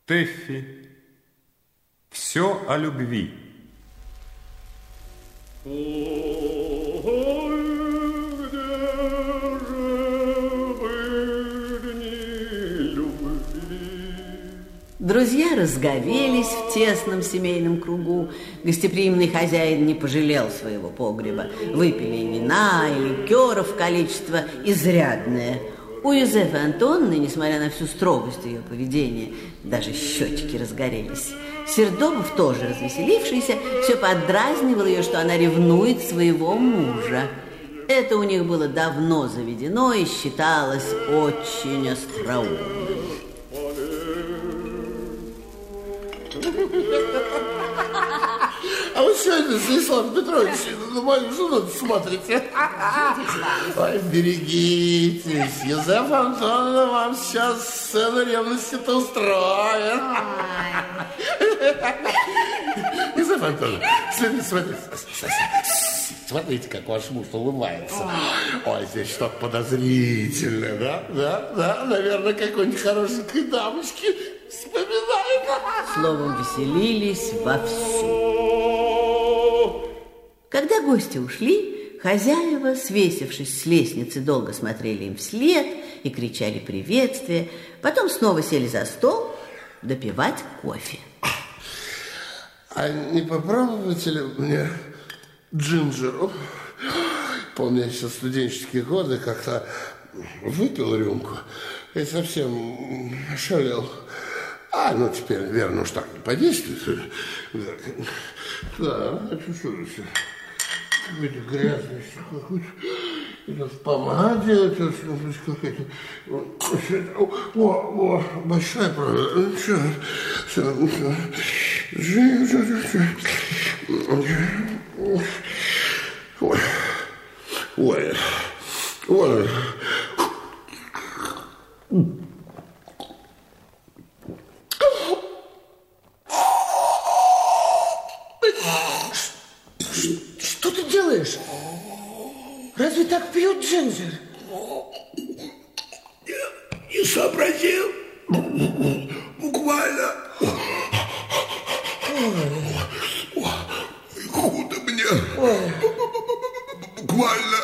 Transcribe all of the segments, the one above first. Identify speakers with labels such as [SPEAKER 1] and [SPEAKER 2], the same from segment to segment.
[SPEAKER 1] Тэффи. Все о любви.
[SPEAKER 2] Друзья разговелись в тесном семейном кругу. Гостеприимный хозяин не пожалел своего погреба. Выпили и вина, и ликеров количество изрядное. У Юзефы Антоновны, несмотря на всю строгость ее поведения, даже щечки разгорелись. Сердобов, тоже развеселившийся, все поддразнивал ее, что она ревнует своего мужа. Это у них было давно заведено и считалось очень остроумным.
[SPEAKER 3] А вы сегодня, Станислав Петрович, на мою жену смотрите. Ой, берегитесь. Юзефа Антоновна вам сейчас сцену ревности-то устроит. Юзефа Антоновна, смотрите, как ваш муж улыбается. Ой, здесь что-то подозрительное, да? Наверное, какой-нибудь хорошенькой дамочки вспоминает.
[SPEAKER 2] Словом, веселились вовсю. Когда гости ушли, хозяева, свесившись с лестницы, долго смотрели им вслед и кричали приветствия. Потом снова сели за стол допивать кофе.
[SPEAKER 3] А не попробуете ли мне джинджеру? Помню, я еще студенческие годы как-то выпил рюмку и совсем ошалел. Ну теперь, верно, уж так не подействует. Да, чувствуете. Какой-то грязный какой-то. Это в помаде, это какая-то. О, большая правда. Ой.
[SPEAKER 4] Что ты делаешь? Разве так пьют джинджер?
[SPEAKER 3] Не сообразил. Буквально. Худо мне. Буквально.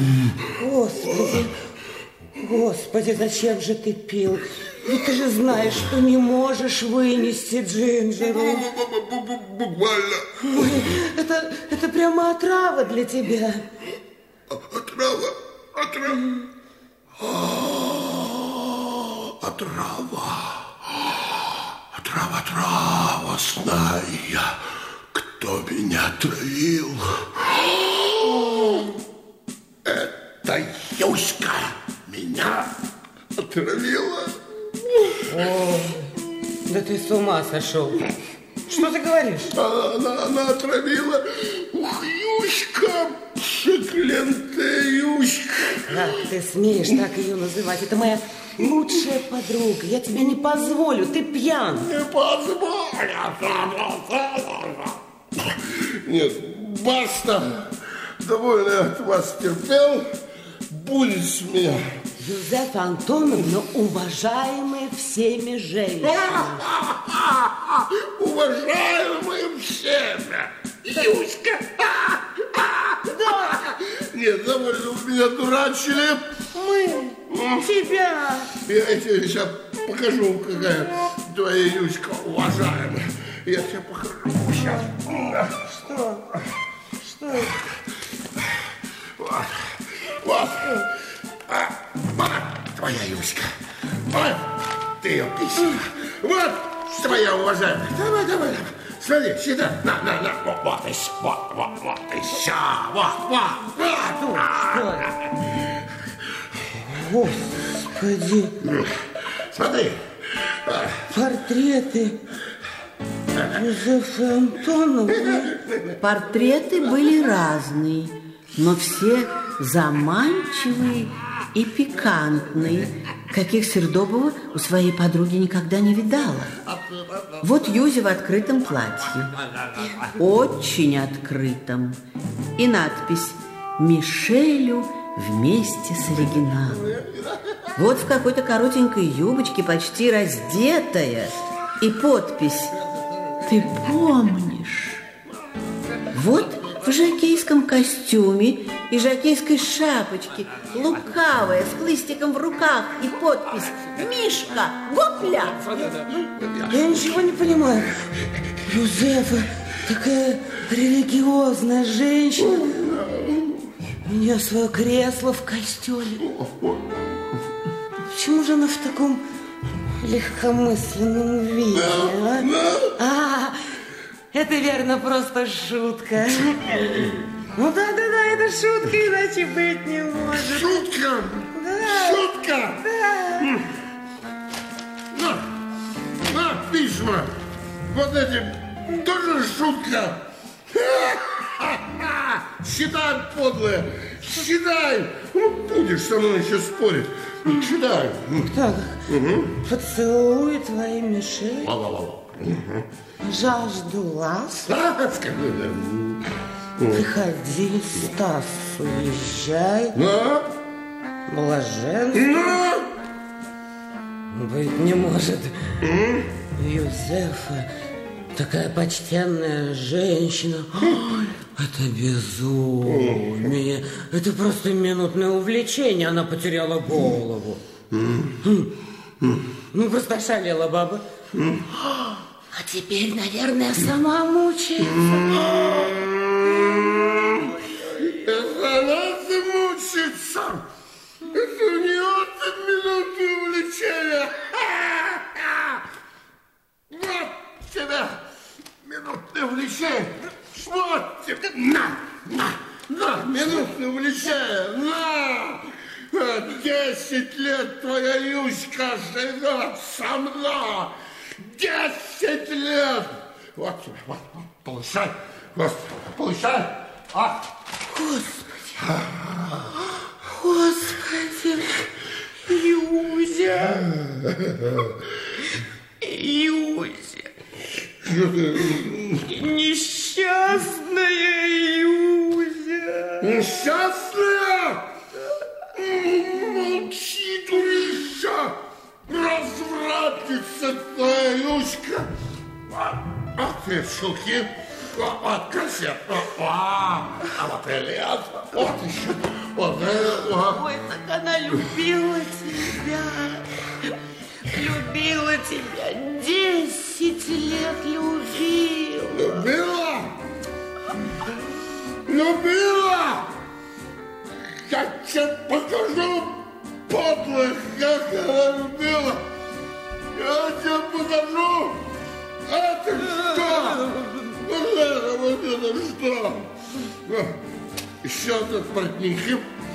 [SPEAKER 4] Господи, зачем же ты пил? Ведь ты же знаешь, что не можешь вынести джинджеру.
[SPEAKER 3] Буквально.
[SPEAKER 4] Это прямо отрава для тебя.
[SPEAKER 3] Отрава. Отрава, знаю я, кто меня отравил. Это Юська меня отравила.
[SPEAKER 4] Да ты с ума сошел. Что ты говоришь?
[SPEAKER 3] Она отравила. Ух, Юська, шеклентая Юська.
[SPEAKER 4] Как ты смеешь так ее называть? Это моя лучшая подруга. Я тебе не позволю, ты пьян.
[SPEAKER 3] Не позволю. Нет, баста. Довольно я от вас терпел. Будет с меня.
[SPEAKER 4] Юзефа Антоновна, уважаемая всеми женщины.
[SPEAKER 3] Уважаемые всеми. Юська.
[SPEAKER 4] Да.
[SPEAKER 3] Нет, довольно вы меня дурачили.
[SPEAKER 4] Мы тебя.
[SPEAKER 3] Я тебе сейчас покажу, какая твоя Юська уважаемая. Я тебе покажу сейчас.
[SPEAKER 4] Что?
[SPEAKER 3] Вот. Вот твоя Юська. Вот ты ее писала. Вот твоя уважаемая. Давай. Смотри, сюда. На. Вот еще.
[SPEAKER 4] Господи.
[SPEAKER 3] Смотри.
[SPEAKER 4] Портреты Юзефы Антоновны.
[SPEAKER 2] Портреты были разные, но все заманчивые и пикантные, каких Сердобова у своей подруги никогда не видала. Вот Юзя в открытом платье, очень открытом, и надпись «Мишелю вместе с оригиналом». Вот в какой-то коротенькой юбочке, почти раздетая, И подпись «Ты помнишь». Вот в жокейском костюме и жокейской шапочке, лукавая, с хлыстиком в руках, и подпись «Мишка, гопля».
[SPEAKER 4] Я ничего не понимаю. Юзефа такая религиозная женщина. У нее свое кресло в костеле. Почему же она в таком легкомысленном виде, а? Это верно, просто шутка. Ну да, это шутка, иначе быть не может.
[SPEAKER 3] Шутка?
[SPEAKER 4] Да.
[SPEAKER 3] Шутка?
[SPEAKER 4] Да.
[SPEAKER 3] На, письма. Вот эти тоже шутка. Считай, подлая, считай. Будешь со мной еще спорить. Считай.
[SPEAKER 4] Так, поцелуй твои Мишель. Жажду ласк. Приходи, Стас, уезжай. Блаженство. Быть не может. Юзефа, такая почтенная женщина. Ой, это безумие. Это просто минутное увлечение. Она потеряла голову. Ну, просто ошалела баба. А теперь, наверное, сама мучается.
[SPEAKER 3] Она мучается. Это у нее минутное увлечение. Вот тебе минутное увлечение. Вот тебе. На, минутное увлечение. На. 10 лет твоя Юська живет со мной. 10 лет. Вот, получай. Получай.
[SPEAKER 4] Господи. Юзя. Несчастная Юзя.
[SPEAKER 3] Несчастная? Молчи, дуриша. Развратница твоя Юська. Ты шелки. Вот кассет. А вот и лет. Вот еще. Вот это.
[SPEAKER 4] Ой, так она любила тебя. Любила тебя. 10 лет любила.
[SPEAKER 3] Любила. Я тебе покажу, подлых, как она любила. Я тебе покажу. Это что? Вот это что? Еще тут портнихи.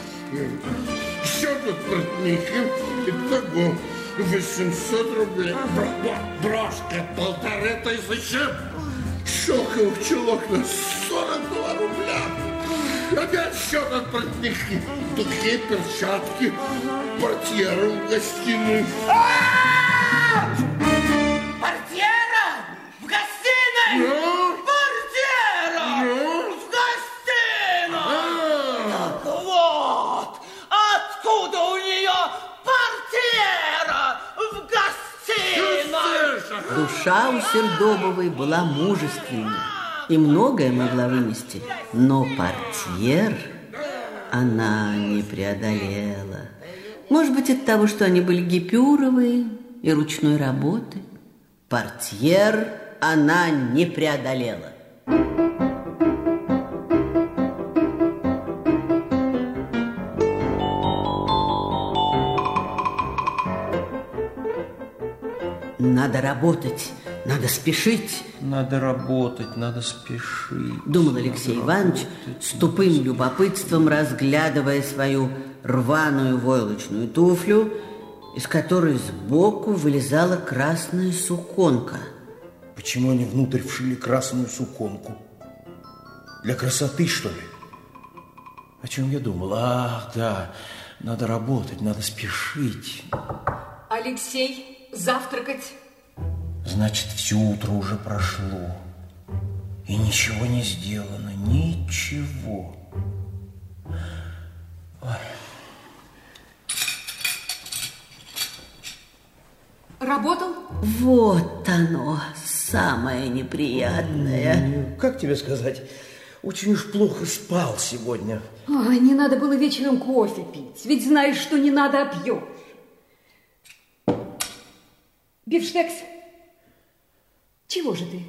[SPEAKER 3] Итого 800 рублей. Брошка 1500. Щелковых чулок на 42 рубля. Опять счет от портнихи. Духи, перчатки, портьеры в гостиной.
[SPEAKER 4] Портьера в гостиной! Портьера в гостиной! Так вот, откуда у нее портьера в гостиной?
[SPEAKER 2] Душа у Сердобовой была мужественной и многое могла вынести, но портьер она не преодолела. Может быть, от того, что они были гипюровые и ручной работы. Портьер она не преодолела. Надо работать, надо спешить.
[SPEAKER 5] Надо работать, надо спешить.
[SPEAKER 2] Думал Алексей Иванович с тупым любопытством, разглядывая свою рваную войлочную туфлю, из которой сбоку вылезала красная суконка.
[SPEAKER 5] Почему они внутрь вшили красную суконку? Для красоты, что ли? О чем я думал? Ах, да, надо работать, надо спешить.
[SPEAKER 6] Алексей, завтракать.
[SPEAKER 5] Значит, все утро уже прошло. И ничего не сделано, ничего. Ой.
[SPEAKER 6] Работал?
[SPEAKER 2] Вот оно, самое неприятное.
[SPEAKER 5] Как тебе сказать? Очень уж плохо спал сегодня.
[SPEAKER 6] Ой, не надо было вечером кофе пить. Ведь знаешь, что не надо, а пьешь. Бифштекс. Чего же ты?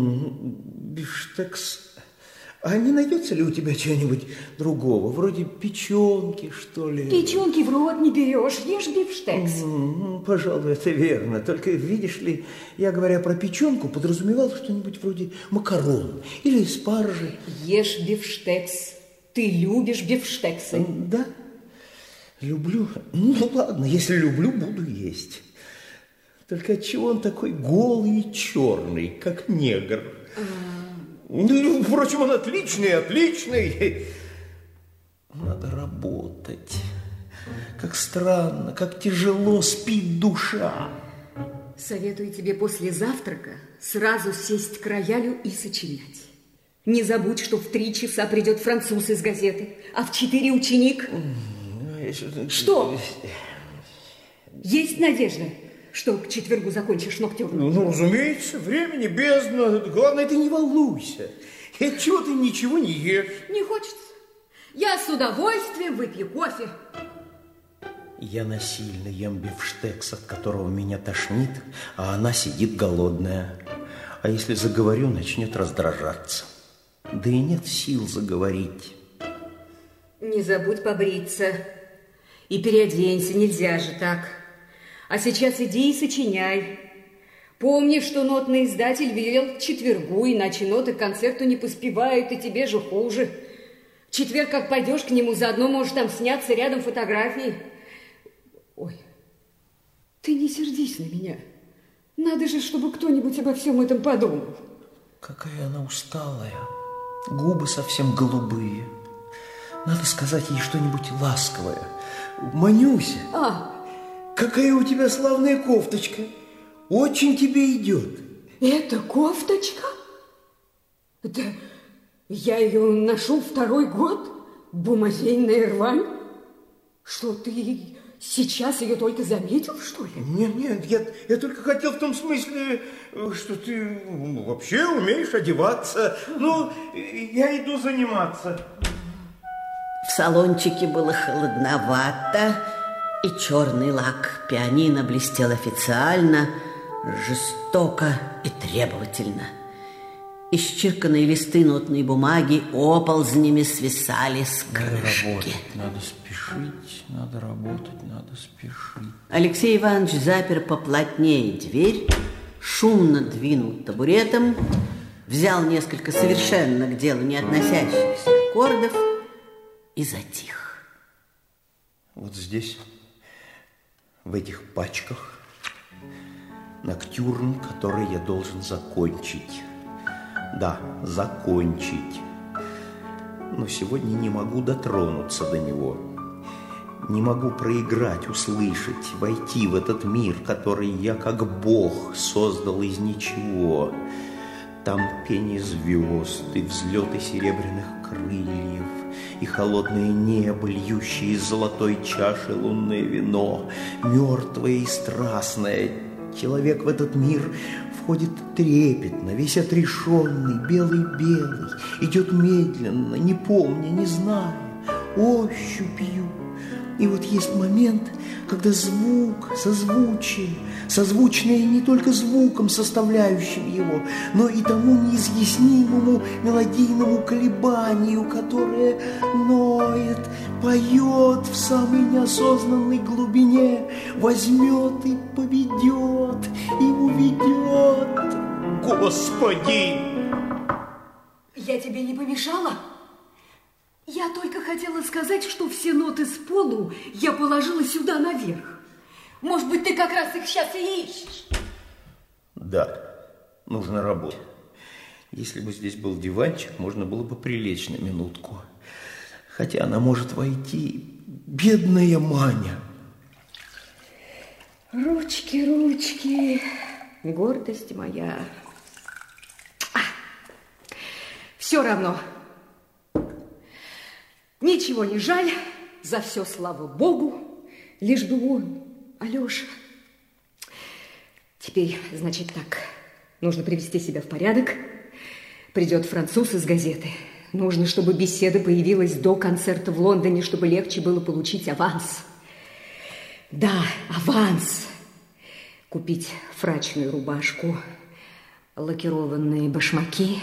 [SPEAKER 5] Бифштекс. А не найдется ли у тебя чего-нибудь другого? Вроде печенки, что ли?
[SPEAKER 6] Печенки в рот не берешь, ешь бифштекс.
[SPEAKER 5] Пожалуй, это верно. Только, видишь ли, я, говоря про печенку, подразумевал что-нибудь вроде макарон или спаржи.
[SPEAKER 6] Ешь бифштекс. Ты любишь бифштексы.
[SPEAKER 5] Да, люблю. Ну, ладно, если люблю, буду есть. Только отчего он такой голый и черный, как негр? Ну, впрочем, он отличный, отличный. Надо работать. Как странно, как тяжело спит душа.
[SPEAKER 6] Советую тебе после завтрака сразу сесть к роялю и сочинять. Не забудь, что в 3 часа придет француз из газеты, а в 4 ученик. Что? Есть надежда, что к четвергу закончишь ноктюрн?
[SPEAKER 5] Ну, разумеется, времени бездна. Главное, ты не волнуйся. И отчего ты ничего не ешь?
[SPEAKER 6] Не хочется. Я с удовольствием выпью кофе.
[SPEAKER 5] Я насильно ем бифштекс, от которого меня тошнит, а она сидит голодная. А если заговорю, начнет раздражаться. Да и нет сил заговорить.
[SPEAKER 6] Не забудь побриться. И переоденься, нельзя же так. А сейчас иди и сочиняй. Помни, что нотный издатель велел к четвергу, иначе ноты к концерту не поспевают, и тебе же хуже. В четверг, как пойдешь к нему, заодно может там сняться рядом фотографии. Ой, ты не сердись на меня. Надо же, чтобы кто-нибудь обо всем этом подумал.
[SPEAKER 5] Какая она усталая. Губы совсем голубые. Надо сказать ей что-нибудь ласковое. Манюся, какая у тебя славная кофточка. Очень тебе идет.
[SPEAKER 6] Это кофточка? Да я ее ношу 2-й год. Бумазейная рвань. Что, ты сейчас ее только заметил, что ли?
[SPEAKER 5] Нет, я только хотел в том смысле, что ты вообще умеешь одеваться. Ну, я иду заниматься.
[SPEAKER 2] В салончике было холодновато, и черный лак пианино блестел официально, жестоко и требовательно. Исчерканные листы нотной бумаги оползнями свисали с крышки.
[SPEAKER 5] Надо спешить, надо работать, надо спешить.
[SPEAKER 2] Алексей Иванович запер поплотнее дверь, шумно двинул табуретом, взял несколько совершенно к делу не относящихся аккордов и затих.
[SPEAKER 5] Вот здесь, в этих пачках, ноктюрн, который я должен закончить. Да, закончить. Но сегодня не могу дотронуться до него. Не могу проиграть, услышать, войти в этот мир, который я, как Бог, создал из ничего. Там пение звезд и взлеты серебряных крыльев, и холодное небо, льющее из золотой чаши лунное вино, мертвое и страстное. Человек в этот мир входит трепетно, весь отрешенный, белый-белый, идет медленно, не помня, не зная, ощупью. И вот есть момент, когда звук, созвучие, созвучное не только звуком, составляющим его, но и тому неизъяснимому мелодийному колебанию, которое ноет, поет в самой неосознанной глубине, возьмет и поведет, и уведет. Господи!
[SPEAKER 6] Я тебе не помешала? Я только хотела сказать, что все ноты с полу я положила сюда наверх. Может быть, ты как раз их сейчас и ищешь?
[SPEAKER 5] Да, нужно работать. Если бы здесь был диванчик, можно было бы прилечь на минутку. Хотя она может войти, бедная Маня.
[SPEAKER 6] Ручки, ручки, гордость моя. Все равно. Ничего не жаль, за все слава Богу, лишь бы он, Алеша, Теперь, значит, так. Нужно привести себя в порядок. Придет француз из газеты. Нужно, чтобы беседа появилась до концерта в Лондоне, чтобы легче было получить аванс. Да, аванс. Купить фрачную рубашку, лакированные башмаки.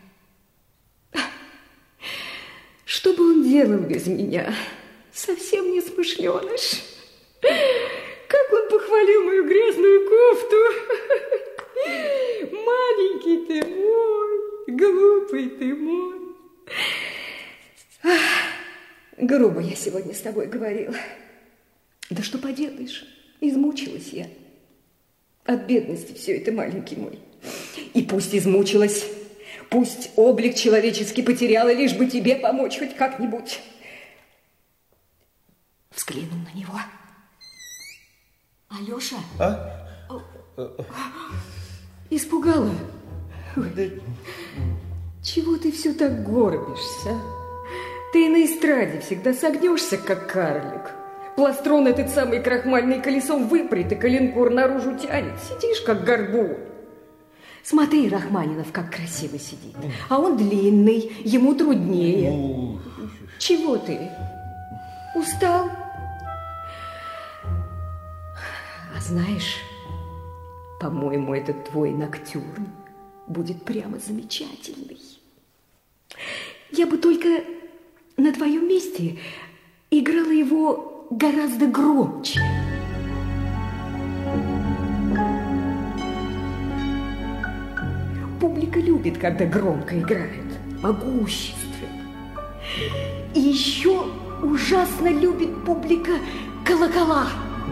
[SPEAKER 6] Что бы он делал без меня? Совсем не смышленыш. Как он похвалил мою грязную кофту. Маленький ты мой, глупый ты мой. Грубо я сегодня с тобой говорила. Да что поделаешь, измучилась я. От бедности все это, маленький мой. И пусть измучилась, пусть облик человеческий потеряла, лишь бы тебе помочь хоть как-нибудь. Взглянул на него. Алёша? Испугала? Ой. Чего ты все так горбишься? Ты на эстраде всегда согнешься, как карлик. Пластрон этот самый крахмальный колесом выпрет, и коленкор наружу тянет. Сидишь, как горбун. Смотри, Рахманинов, как красиво сидит. А он длинный, ему труднее. Чего ты? Устал? А знаешь, по-моему, этот твой ноктюрн будет прямо замечательный. Я бы только на твоем месте играла его гораздо громче. Публика любит, когда громко играют, могущественно. И еще ужасно любит публика колокола.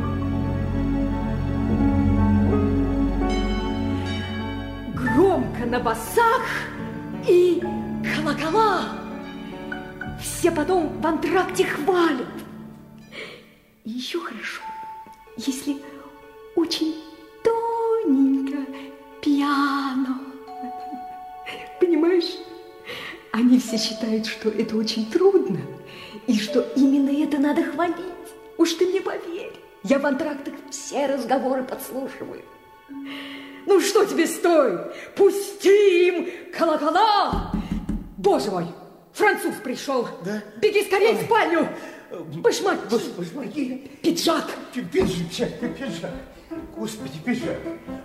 [SPEAKER 6] Громко на басах и колокола. Все потом в антракте хвалят. И еще хорошо, если очень тоненько пиано. Понимаешь? Они все считают, что это очень трудно, и что именно это надо хвалить. Уж ты мне поверь, я в антрактах все разговоры подслушиваю. Ну что тебе стоит? Пусти им колокола! Боже мой, француз пришел. Да? Беги скорее в спальню. Башмаки. Пиджак.
[SPEAKER 5] Пиджак. Господи, пиджак.